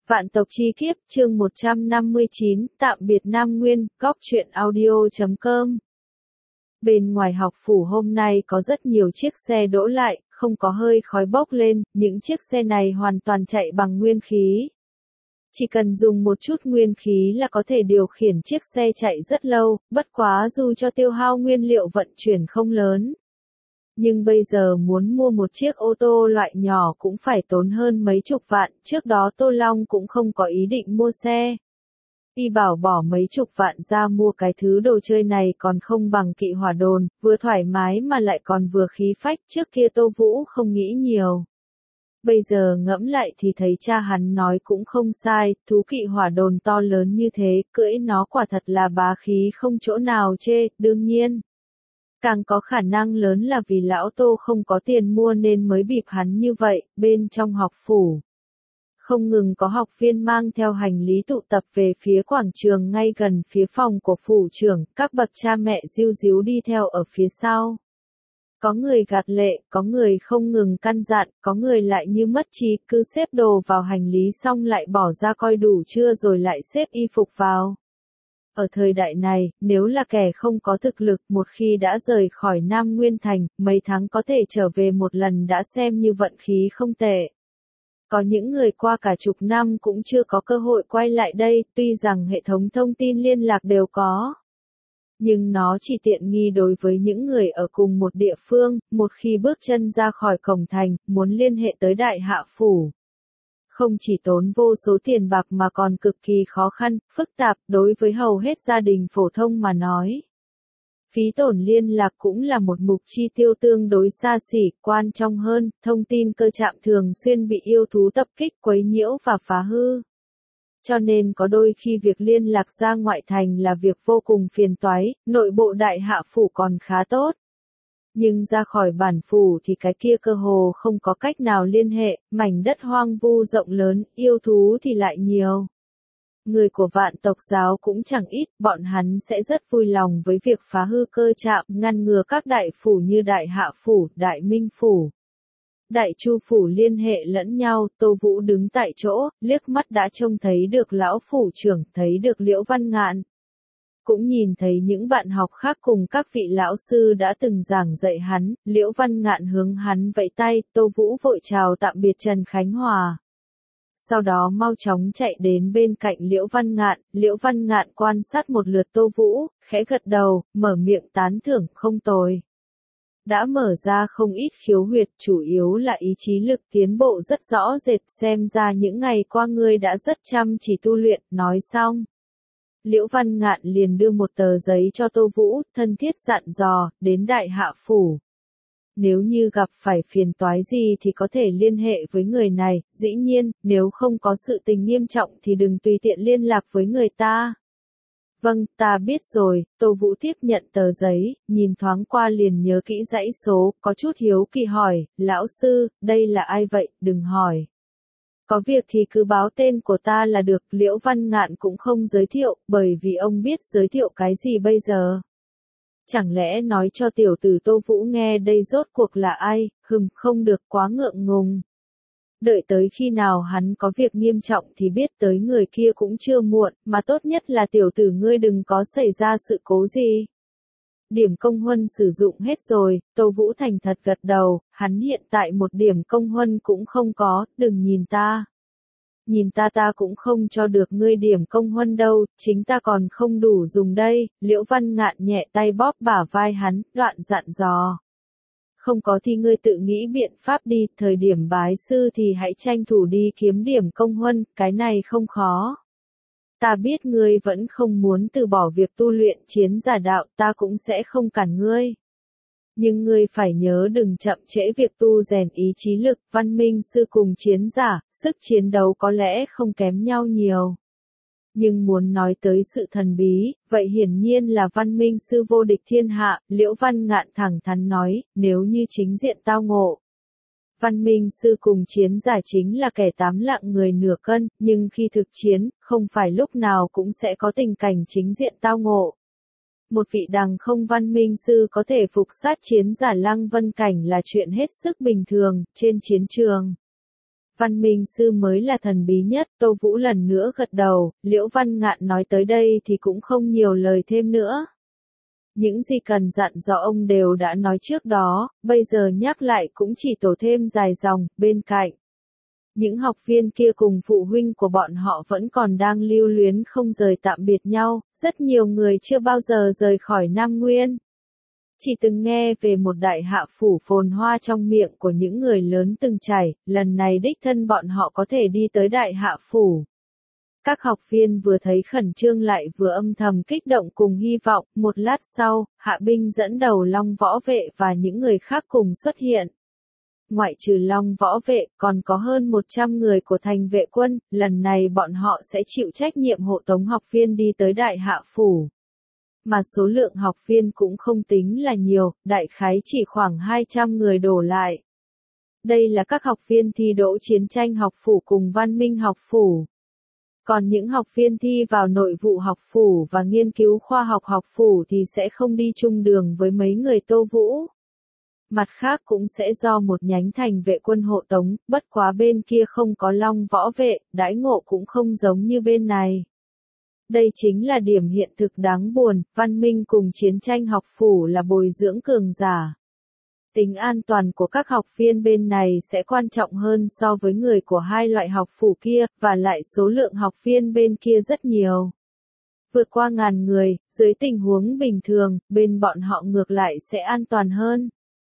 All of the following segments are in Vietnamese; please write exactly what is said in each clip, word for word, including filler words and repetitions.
Vạn tộc chi kiếp, chương một trăm năm mươi chín, tạm biệt Nam Nguyên, góc truyện audio chấm com. Bên ngoài học phủ hôm nay có rất nhiều chiếc xe đỗ lại, không có hơi khói bốc lên, những chiếc xe này hoàn toàn chạy bằng nguyên khí. Chỉ cần dùng một chút nguyên khí là có thể điều khiển chiếc xe chạy rất lâu, bất quá dù cho tiêu hao nguyên liệu vận chuyển không lớn. Nhưng bây giờ muốn mua một chiếc ô tô loại nhỏ cũng phải tốn hơn mấy chục vạn, trước đó Tô Long cũng không có ý định mua xe. Y bảo bỏ mấy chục vạn ra mua cái thứ đồ chơi này còn không bằng kỵ hỏa đồn, vừa thoải mái mà lại còn vừa khí phách, trước kia Tô Vũ không nghĩ nhiều. Bây giờ ngẫm lại thì thấy cha hắn nói cũng không sai, thú kỵ hỏa đồn to lớn như thế, cưỡi nó quả thật là bá khí không chỗ nào chê, đương nhiên. Càng có khả năng lớn là vì lão Tô không có tiền mua nên mới bịp hắn như vậy, bên trong học phủ. Không ngừng có học viên mang theo hành lý tụ tập về phía quảng trường ngay gần phía phòng của phủ trưởng, các bậc cha mẹ ríu ríu đi theo ở phía sau. Có người gạt lệ, có người không ngừng căn dặn, có người lại như mất trí, cứ xếp đồ vào hành lý xong lại bỏ ra coi đủ chưa rồi lại xếp y phục vào. Ở thời đại này, nếu là kẻ không có thực lực một khi đã rời khỏi Nam Nguyên Thành, mấy tháng có thể trở về một lần đã xem như vận khí không tệ. Có những người qua cả chục năm cũng chưa có cơ hội quay lại đây, tuy rằng hệ thống thông tin liên lạc đều có. Nhưng nó chỉ tiện nghi đối với những người ở cùng một địa phương, một khi bước chân ra khỏi cổng thành, muốn liên hệ tới Đại Hạ Phủ. Không chỉ tốn vô số tiền bạc mà còn cực kỳ khó khăn, phức tạp đối với hầu hết gia đình phổ thông mà nói. Phí tổn liên lạc cũng là một mục chi tiêu tương đối xa xỉ, quan trọng hơn, thông tin cơ trạm thường xuyên bị yêu thú tập kích quấy nhiễu và phá hư. Cho nên có đôi khi việc liên lạc ra ngoại thành là việc vô cùng phiền toái, nội bộ Đại Hạ Phủ còn khá tốt. Nhưng ra khỏi bản phủ thì cái kia cơ hồ không có cách nào liên hệ, mảnh đất hoang vu rộng lớn, yêu thú thì lại nhiều. Người của Vạn tộc giáo cũng chẳng ít, bọn hắn sẽ rất vui lòng với việc phá hư cơ trạm, ngăn ngừa các đại phủ như Đại Hạ Phủ, Đại Minh Phủ. Đại Chu Phủ liên hệ lẫn nhau, Tô Vũ đứng tại chỗ, liếc mắt đã trông thấy được lão phủ trưởng, thấy được Liễu Văn Ngạn. Cũng nhìn thấy những bạn học khác cùng các vị lão sư đã từng giảng dạy hắn, Liễu Văn Ngạn hướng hắn vẫy tay, Tô Vũ vội chào tạm biệt Trần Khánh Hòa. Sau đó mau chóng chạy đến bên cạnh Liễu Văn Ngạn, Liễu Văn Ngạn quan sát một lượt Tô Vũ, khẽ gật đầu, mở miệng tán thưởng, không tồi. Đã mở ra không ít khiếu huyệt, chủ yếu là ý chí lực tiến bộ rất rõ rệt, xem ra những ngày qua ngươi đã rất chăm chỉ tu luyện, nói xong. Liễu Văn Ngạn liền đưa một tờ giấy cho Tô Vũ, thân thiết dặn dò, đến Đại Hạ Phủ. Nếu như gặp phải phiền toái gì thì có thể liên hệ với người này, dĩ nhiên, nếu không có sự tình nghiêm trọng thì đừng tùy tiện liên lạc với người ta. Vâng, ta biết rồi, Tô Vũ tiếp nhận tờ giấy, nhìn thoáng qua liền nhớ kỹ dãy số, có chút hiếu kỳ hỏi, lão sư, đây là ai vậy, đừng hỏi. Có việc thì cứ báo tên của ta là được, Liễu Văn Ngạn cũng không giới thiệu, bởi vì ông biết giới thiệu cái gì bây giờ. Chẳng lẽ nói cho tiểu tử Tô Vũ nghe đây rốt cuộc là ai, hừm, không được quá ngượng ngùng. Đợi tới khi nào hắn có việc nghiêm trọng thì biết tới người kia cũng chưa muộn, mà tốt nhất là tiểu tử ngươi đừng có xảy ra sự cố gì. Điểm công huân sử dụng hết rồi, Tô Vũ thành thật gật đầu, hắn hiện tại một điểm công huân cũng không có, đừng nhìn ta. Nhìn ta ta cũng không cho được ngươi điểm công huân đâu, chính ta còn không đủ dùng đây, Liễu Văn Ngạn nhẹ tay bóp bả vai hắn, đoạn dặn dò. Không có thì ngươi tự nghĩ biện pháp đi, thời điểm bái sư thì hãy tranh thủ đi kiếm điểm công huân, cái này không khó. Ta biết ngươi vẫn không muốn từ bỏ việc tu luyện chiến giả đạo, ta cũng sẽ không cản ngươi. Nhưng ngươi phải nhớ đừng chậm trễ việc tu rèn ý chí lực, văn minh sư cùng chiến giả, sức chiến đấu có lẽ không kém nhau nhiều. Nhưng muốn nói tới sự thần bí, vậy hiển nhiên là văn minh sư vô địch thiên hạ, Liễu Văn Ngạn thẳng thắn nói, nếu như chính diện tao ngộ. Văn minh sư cùng chiến giả chính là kẻ tám lạng người nửa cân, nhưng khi thực chiến, không phải lúc nào cũng sẽ có tình cảnh chính diện tao ngộ. Một vị đằng không văn minh sư có thể phục sát chiến giả Lăng Vân Cảnh là chuyện hết sức bình thường, trên chiến trường. Văn Minh Sư mới là thần bí nhất, Tô Vũ lần nữa gật đầu, Liễu Văn Ngạn nói tới đây thì cũng không nhiều lời thêm nữa. Những gì cần dặn dò ông đều đã nói trước đó, bây giờ nhắc lại cũng chỉ tổ thêm dài dòng, bên cạnh. Những học viên kia cùng phụ huynh của bọn họ vẫn còn đang lưu luyến không rời tạm biệt nhau, rất nhiều người chưa bao giờ rời khỏi Nam Nguyên. Chỉ từng nghe về một đại hạ phủ phồn hoa trong miệng của những người lớn từng trải, lần này đích thân bọn họ có thể đi tới đại hạ phủ. Các học viên vừa thấy khẩn trương lại vừa âm thầm kích động cùng hy vọng, một lát sau, Hạ Binh dẫn đầu Long Võ Vệ và những người khác cùng xuất hiện. Ngoại trừ Long Võ Vệ, còn có hơn một trăm người của thành vệ quân, lần này bọn họ sẽ chịu trách nhiệm hộ tống học viên đi tới đại hạ phủ. Mà số lượng học viên cũng không tính là nhiều, đại khái chỉ khoảng hai trăm người đổ lại. Đây là các học viên thi đỗ chiến tranh học phủ cùng văn minh học phủ. Còn những học viên thi vào nội vụ học phủ và nghiên cứu khoa học học phủ thì sẽ không đi chung đường với mấy người Tô Vũ. Mặt khác cũng sẽ do một nhánh thành vệ quân hộ tống, bất quá bên kia không có Long Võ Vệ, đãi ngộ cũng không giống như bên này. Đây chính là điểm hiện thực đáng buồn, văn minh cùng chiến tranh học phủ là bồi dưỡng cường giả. Tính an toàn của các học viên bên này sẽ quan trọng hơn so với người của hai loại học phủ kia, và lại số lượng học viên bên kia rất nhiều. Vượt qua ngàn người, dưới tình huống bình thường, bên bọn họ ngược lại sẽ an toàn hơn.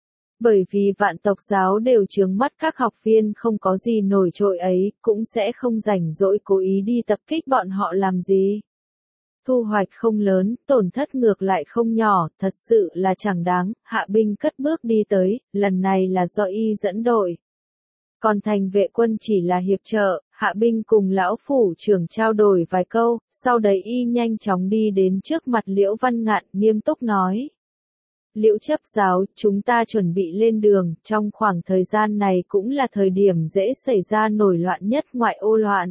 Bởi vì vạn tộc giáo đều trướng mắt các học viên không có gì nổi trội ấy, cũng sẽ không rảnh rỗi cố ý đi tập kích bọn họ làm gì. Thu hoạch không lớn, tổn thất ngược lại không nhỏ, thật sự là chẳng đáng, Hạ Binh cất bước đi tới, lần này là do y dẫn đội. Còn thành vệ quân chỉ là hiệp trợ, Hạ Binh cùng lão phủ trưởng trao đổi vài câu, sau đấy y nhanh chóng đi đến trước mặt Liễu Văn Ngạn, nghiêm túc nói. Liễu chấp giáo, chúng ta chuẩn bị lên đường, trong khoảng thời gian này cũng là thời điểm dễ xảy ra nổi loạn nhất ngoại ô loạn.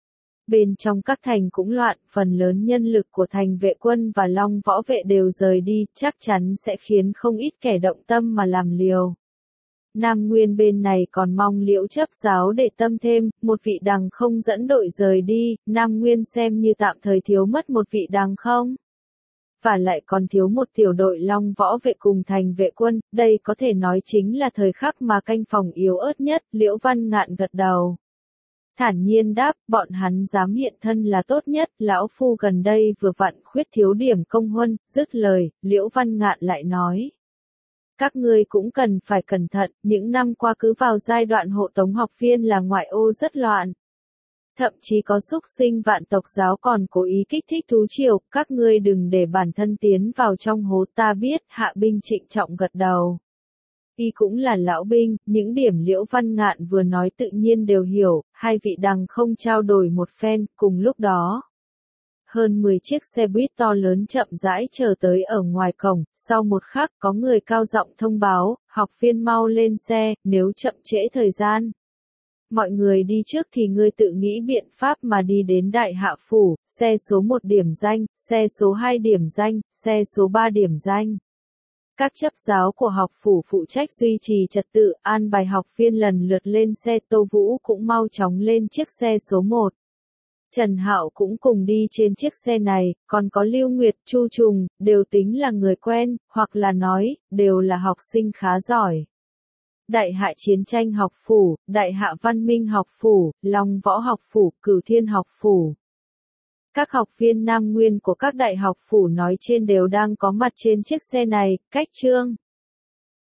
Bên trong các thành cũng loạn, phần lớn nhân lực của thành vệ quân và Long Võ Vệ đều rời đi, chắc chắn sẽ khiến không ít kẻ động tâm mà làm liều. Nam Nguyên bên này còn mong Liễu chấp giáo để tâm thêm, một vị đằng không dẫn đội rời đi, Nam Nguyên xem như tạm thời thiếu mất một vị đằng không. Và lại còn thiếu một tiểu đội Long Võ Vệ cùng thành vệ quân, đây có thể nói chính là thời khắc mà canh phòng yếu ớt nhất, Liễu Văn Ngạn gật đầu. Thản nhiên đáp, bọn hắn dám hiện thân là tốt nhất, lão phu gần đây vừa vặn khuyết thiếu điểm công huân, dứt lời, Liễu Văn Ngạn lại nói. Các ngươi cũng cần phải cẩn thận, những năm qua cứ vào giai đoạn hộ tống học viên là ngoại ô rất loạn. Thậm chí có xúc sinh vạn tộc giáo còn cố ý kích thích thú triều, các ngươi đừng để bản thân tiến vào trong hố, ta biết, Hạ Binh trịnh trọng gật đầu. Y cũng là lão binh, những điểm Liễu Văn Ngạn vừa nói tự nhiên đều hiểu, hai vị đằng không trao đổi một phen, cùng lúc đó. Hơn mười chiếc xe buýt to lớn chậm rãi chờ tới ở ngoài cổng, sau một khắc có người cao giọng thông báo, học viên mau lên xe, nếu chậm trễ thời gian. Mọi người đi trước thì ngươi tự nghĩ biện pháp mà đi đến đại hạ phủ, xe số một điểm danh, xe số hai điểm danh, xe số ba điểm danh. Các chấp giáo của học phủ phụ trách duy trì trật tự, an bài học viên lần lượt lên xe, Tô Vũ cũng mau chóng lên chiếc xe số một. Trần Hạo cũng cùng đi trên chiếc xe này, còn có Lưu Nguyệt, Chu Trùng, đều tính là người quen, hoặc là nói, đều là học sinh khá giỏi. Đại hạ chiến tranh học phủ, đại hạ văn minh học phủ, Long Võ học phủ, Cửu Thiên học phủ. Các học viên Nam Nguyên của các đại học phủ nói trên đều đang có mặt trên chiếc xe này, cách chương.